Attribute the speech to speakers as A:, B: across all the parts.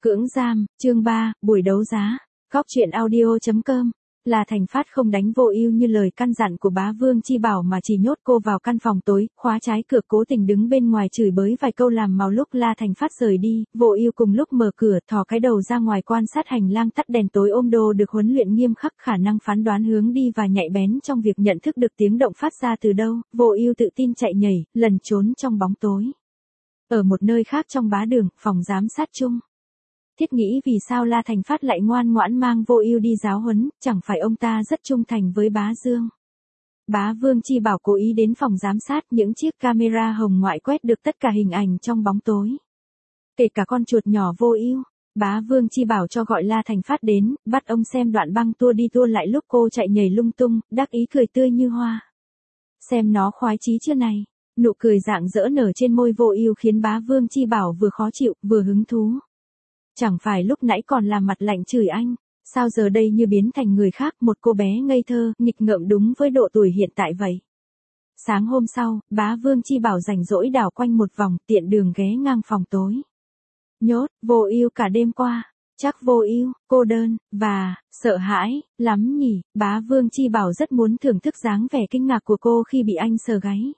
A: Cưỡng giam, chương 3, buổi đấu giá. Góc truyện audio.com. Là Thành Phát không đánh Vô Ưu như lời căn dặn của bá Vương Chi Bảo mà chỉ nhốt cô vào căn phòng tối, khóa trái cửa, cố tình đứng bên ngoài chửi bới vài câu làm màu. Lúc La Thành Phát rời đi, Vô Ưu cùng lúc mở cửa, thò cái đầu ra ngoài quan sát hành lang, tắt đèn tối. Ôm đồ được huấn luyện nghiêm khắc, khả năng phán đoán hướng đi và nhạy bén trong việc nhận thức được tiếng động phát ra từ đâu. Vô Ưu tự tin chạy nhảy, lần trốn trong bóng tối. Ở một nơi khác trong bá đường, phòng giám sát chung. Thiết nghĩ vì sao La Thành Phát lại ngoan ngoãn mang Vô Ưu đi giáo huấn, chẳng phải ông ta rất trung thành với bá Dương. Bá Vương Chi Bảo cố ý đến phòng giám sát, những chiếc camera hồng ngoại quét được tất cả hình ảnh trong bóng tối. Kể cả con chuột nhỏ Vô Ưu. Bá Vương Chi Bảo cho gọi La Thành Phát đến, bắt ông xem đoạn băng tua đi tua lại lúc cô chạy nhảy lung tung, đắc ý cười tươi như hoa. Xem nó khoái chí chưa này. Nụ cười rạng rỡ nở trên môi Vô Ưu khiến bá Vương Chi Bảo vừa khó chịu, vừa hứng thú. Chẳng phải lúc nãy còn làm mặt lạnh chửi anh, sao giờ đây như biến thành người khác, một cô bé ngây thơ, nghịch ngợm đúng với độ tuổi hiện tại vậy. Sáng hôm sau, bá Vương Chi Bảo rảnh rỗi đảo quanh một vòng, tiện đường ghé ngang phòng tối. Nhốt, Vô Ưu cả đêm qua, chắc Vô Ưu, cô đơn, và, sợ hãi, lắm nhỉ. Bá Vương Chi Bảo rất muốn thưởng thức dáng vẻ kinh ngạc của cô khi bị anh sờ gáy.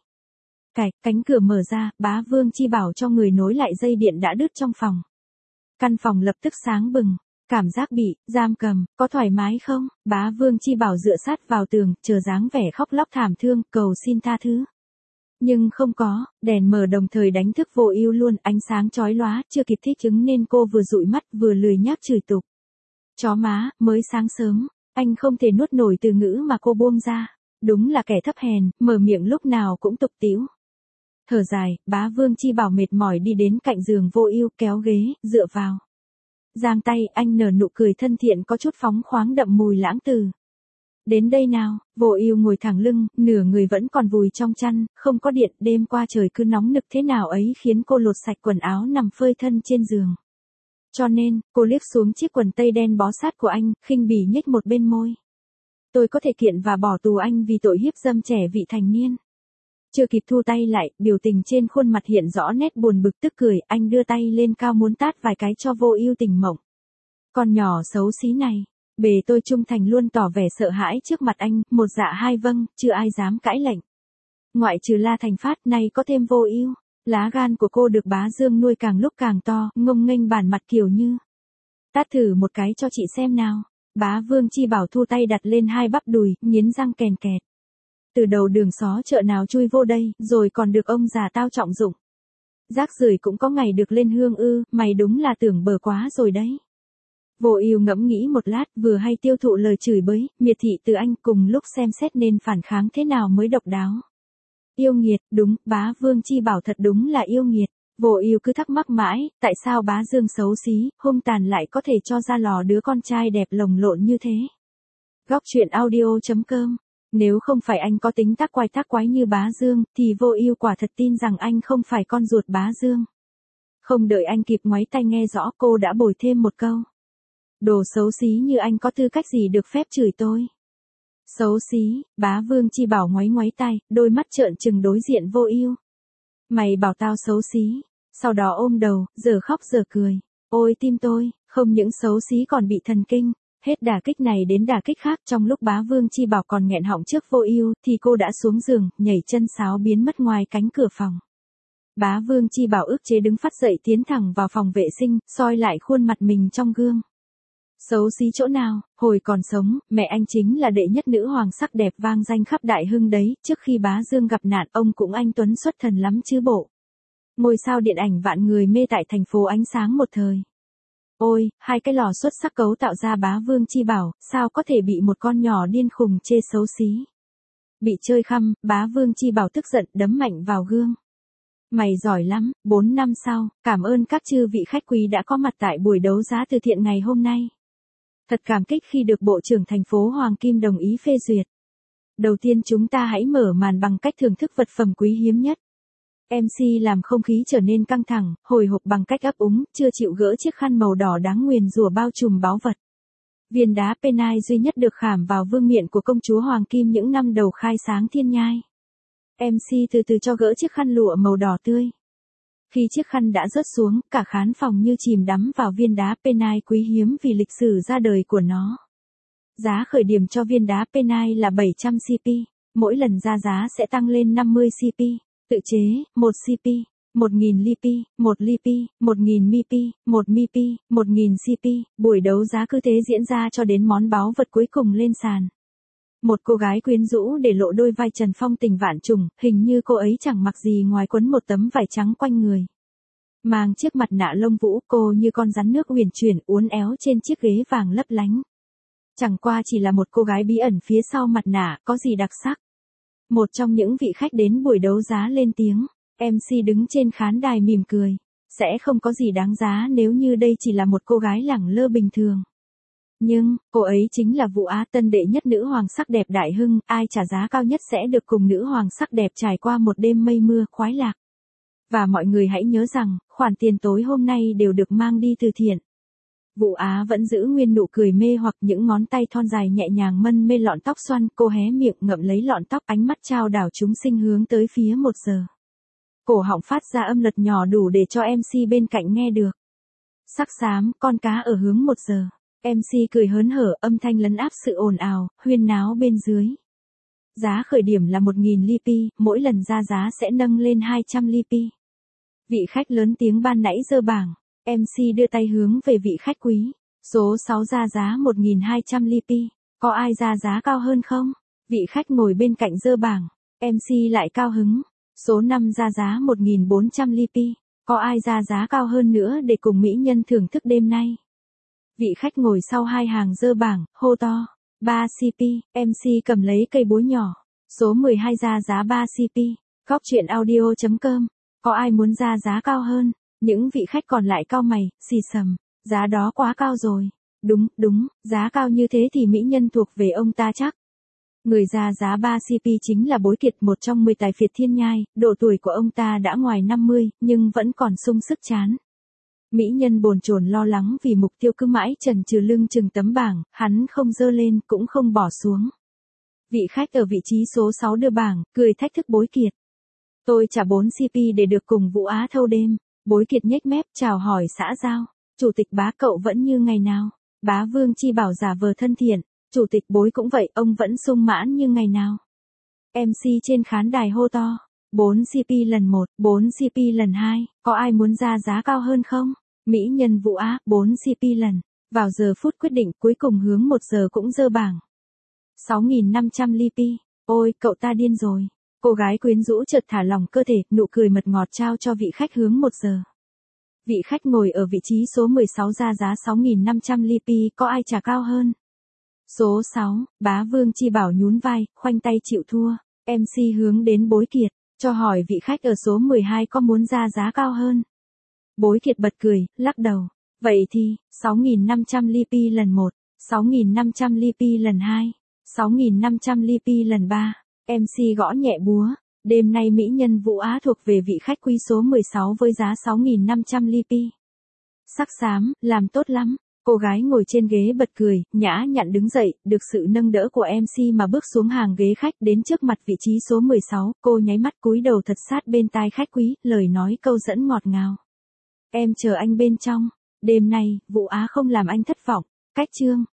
A: Cánh cửa mở ra, bá Vương Chi Bảo cho người nối lại dây điện đã đứt trong phòng. Căn phòng lập tức sáng bừng, cảm giác bị giam cầm, có thoải mái không? Bá Vương Chi Bảo dựa sát vào tường, chờ dáng vẻ khóc lóc thảm thương, cầu xin tha thứ. Nhưng không có, đèn mờ đồng thời đánh thức Vô Ưu luôn, ánh sáng chói lóa, chưa kịp thích ứng nên cô vừa dụi mắt vừa lười nhác chửi tục. Chó má, mới sáng sớm, anh không thể nuốt nổi từ ngữ mà cô buông ra. Đúng là kẻ thấp hèn, mở miệng lúc nào cũng tục tĩu. Thở dài, bá Vương Chi Bảo mệt mỏi đi đến cạnh giường Vô Ưu, kéo ghế, dựa vào. Giang tay, anh nở nụ cười thân thiện có chút phóng khoáng đậm mùi lãng tử. Đến đây nào. Vô Ưu ngồi thẳng lưng, nửa người vẫn còn vùi trong chăn, không có điện, đêm qua trời cứ nóng nực thế nào ấy khiến cô lột sạch quần áo nằm phơi thân trên giường. Cho nên, cô liếc xuống chiếc quần tây đen bó sát của anh, khinh bỉ nhếch một bên môi. Tôi có thể kiện và bỏ tù anh vì tội hiếp dâm trẻ vị thành niên. Chưa kịp thu tay lại, biểu tình trên khuôn mặt hiện rõ nét buồn bực tức cười, anh đưa tay lên cao muốn tát vài cái cho Vô Ưu tỉnh mộng. Con nhỏ xấu xí này, bề tôi trung thành luôn tỏ vẻ sợ hãi trước mặt anh, một dạ hai vâng, chưa ai dám cãi lệnh. Ngoại trừ La Thành Phát, nay có thêm Vô Ưu, lá gan của cô được bá Dương nuôi càng lúc càng to, ngông nghênh bản mặt kiểu như. Tát thử một cái cho chị xem nào. Bá Vương Chi Bảo thu tay đặt lên hai bắp đùi, nghiến răng kèn kẹt. Từ đầu đường xó chợ nào chui vô đây, rồi còn được ông già tao trọng dụng. Rác rưởi cũng có ngày được lên hương ư, mày đúng là tưởng bờ quá rồi đấy. Vô Ưu ngẫm nghĩ một lát, vừa hay tiêu thụ lời chửi bới, miệt thị từ anh, cùng lúc xem xét nên phản kháng thế nào mới độc đáo. Yêu nghiệt, đúng, bá Vương Chi Bảo thật đúng là yêu nghiệt. Vô Ưu cứ thắc mắc mãi, tại sao bá Dương xấu xí, hung tàn lại có thể cho ra lò đứa con trai đẹp lồng lộn như thế. Góc truyện audio.com. Nếu không phải anh có tính tác quái như bá Dương, thì Vô Ưu quả thật tin rằng anh không phải con ruột bá Dương. Không đợi anh kịp ngoáy tai nghe rõ, cô đã bồi thêm một câu. Đồ xấu xí như anh có tư cách gì được phép chửi tôi? Xấu xí, bá Vương Chi Bảo ngoáy tai, đôi mắt trợn trừng đối diện Vô Ưu. Mày bảo tao xấu xí, sau đó ôm đầu, giờ khóc giờ cười. Ôi tim tôi, không những xấu xí còn bị thần kinh. Hết đả kích này đến đả kích khác, trong lúc bá Vương Chi Bảo còn nghẹn họng trước Vô Ưu, thì cô đã xuống giường, nhảy chân sáo biến mất ngoài cánh cửa phòng. Bá Vương Chi Bảo ức chế đứng phát dậy tiến thẳng vào phòng vệ sinh, soi lại khuôn mặt mình trong gương. Xấu xí chỗ nào, hồi còn sống, mẹ anh chính là đệ nhất nữ hoàng sắc đẹp vang danh khắp Đại Hưng đấy, trước khi bá Dương gặp nạn ông cũng anh tuấn xuất thần lắm chứ bộ. Ngôi sao điện ảnh vạn người mê tại thành phố ánh sáng một thời. Ôi, hai cái lò xuất sắc cấu tạo ra bá Vương Chi Bảo, sao có thể bị một con nhỏ điên khùng chê xấu xí. Bị chơi khăm, bá Vương Chi Bảo tức giận đấm mạnh vào gương. Mày giỏi lắm, 4 năm sau, cảm ơn các chư vị khách quý đã có mặt tại buổi đấu giá từ thiện ngày hôm nay. Thật cảm kích khi được Bộ trưởng thành phố Hoàng Kim đồng ý phê duyệt. Đầu tiên chúng ta hãy mở màn bằng cách thưởng thức vật phẩm quý hiếm nhất. MC làm không khí trở nên căng thẳng, hồi hộp bằng cách ấp úng, chưa chịu gỡ chiếc khăn màu đỏ đáng nguyền rủa bao trùm báu vật. Viên đá penai duy nhất được khảm vào vương miện của công chúa Hoàng Kim những năm đầu khai sáng thiên nhai. MC từ từ cho gỡ chiếc khăn lụa màu đỏ tươi. Khi chiếc khăn đã rớt xuống, cả khán phòng như chìm đắm vào viên đá penile quý hiếm vì lịch sử ra đời của nó. Giá khởi điểm cho viên đá penile là 700 CP, mỗi lần ra giá sẽ tăng lên 50 CP, tự chế, 1 CP, 1000 lipi, 1 lipi, 1000 mipi, 1 mipi, 1000 CP, buổi đấu giá cứ thế diễn ra cho đến món báu vật cuối cùng lên sàn. Một cô gái quyến rũ để lộ đôi vai trần phong tình vạn trùng, hình như cô ấy chẳng mặc gì ngoài quấn một tấm vải trắng quanh người. Mang chiếc mặt nạ lông vũ, cô như con rắn nước uyển chuyển uốn éo trên chiếc ghế vàng lấp lánh. Chẳng qua chỉ là một cô gái bí ẩn phía sau mặt nạ, có gì đặc sắc. Một trong những vị khách đến buổi đấu giá lên tiếng, MC đứng trên khán đài mỉm cười. Sẽ không có gì đáng giá nếu như đây chỉ là một cô gái lẳng lơ bình thường. Nhưng, cô ấy chính là Vũ Á, tân đệ nhất nữ hoàng sắc đẹp đại hưng, ai trả giá cao nhất sẽ được cùng nữ hoàng sắc đẹp trải qua một đêm mây mưa khoái lạc. Và mọi người hãy nhớ rằng, khoản tiền tối hôm nay đều được mang đi từ thiện. Vũ Á vẫn giữ nguyên nụ cười mê hoặc, những ngón tay thon dài nhẹ nhàng mân mê lọn tóc xoăn, cô hé miệng ngậm lấy lọn tóc, ánh mắt trao đảo chúng sinh hướng tới phía 1 giờ. Cổ họng phát ra âm lật nhỏ đủ để cho MC bên cạnh nghe được. Sắc xám, con cá ở hướng 1 giờ. MC cười hớn hở, âm thanh lấn áp sự ồn ào, huyên náo bên dưới. Giá khởi điểm là 1000 lipi, mỗi lần ra giá sẽ nâng lên 200 lipi. Vị khách lớn tiếng ban nãy giơ bảng. MC đưa tay hướng về vị khách quý. Số 6 ra giá 1200 lipi. Có ai ra giá cao hơn không? Vị khách ngồi bên cạnh giơ bảng. MC lại cao hứng. Số 5 ra giá 1400 lipi. Có ai ra giá cao hơn nữa để cùng mỹ nhân thưởng thức đêm nay? Vị khách ngồi sau hai hàng giơ bảng, hô to. 3 CP, MC cầm lấy cây búa nhỏ. Số 12 ra giá 3 CP. Góc chuyện audio.com. Có ai muốn ra giá cao hơn? Những vị khách còn lại cau mày, xì xầm. Giá đó quá cao rồi. Đúng, giá cao như thế thì mỹ nhân thuộc về ông ta chắc. Người ra giá 3 CP chính là Bối Kiệt, một trong 10 tài phiệt thiên nhai, độ tuổi của ông ta đã ngoài 50, nhưng vẫn còn sung sức chán. Mỹ nhân bồn chồn lo lắng vì mục tiêu cứ mãi chần chừ lưng chừng tấm bảng, hắn không giơ lên cũng không bỏ xuống. Vị khách ở vị trí số 6 đưa bảng, cười thách thức Bối Kiệt. Tôi trả 4 CP để được cùng Vũ Á thâu đêm. Bối Kiệt nhếch mép chào hỏi xã giao. Chủ tịch Bá cậu vẫn như ngày nào. Bá Vương Chi Bảo giả vờ thân thiện. Chủ tịch Bối cũng vậy, ông vẫn sung mãn như ngày nào. MC trên khán đài hô to. 4 CP lần 1, 4 CP lần 2, có ai muốn ra giá cao hơn không? Mỹ nhân Vũ Á, 4 CP lần. Vào giờ phút quyết định cuối cùng hướng 1 giờ cũng giơ bảng. 6500 lipi. Ôi, cậu ta điên rồi. Cô gái quyến rũ chợt thả lỏng cơ thể, nụ cười mật ngọt trao cho vị khách hướng 1 giờ. Vị khách ngồi ở vị trí số 16 ra giá 6500 lipi, có ai trả cao hơn? Số 6, Bá Vương Chi Bảo nhún vai, khoanh tay chịu thua. MC hướng đến Bối Kiệt, cho hỏi vị khách ở số 12 có muốn ra giá cao hơn. Bối Kiệt bật cười, lắc đầu. Vậy thì, 6500 lipi lần 1, 6500 lipi lần 2, 6500 lipi lần 3. MC gõ nhẹ búa. Đêm nay mỹ nhân Vũ Á thuộc về vị khách quý số 16 với giá 6500 lipi. Sắc xám, làm tốt lắm. Cô gái ngồi trên ghế bật cười, nhã nhặn đứng dậy, được sự nâng đỡ của MC mà bước xuống hàng ghế khách đến trước mặt vị trí số 16, cô nháy mắt cúi đầu thật sát bên tai khách quý, lời nói câu dẫn ngọt ngào. Em chờ anh bên trong. Đêm nay, Vũ Á không làm anh thất vọng. Cách chương.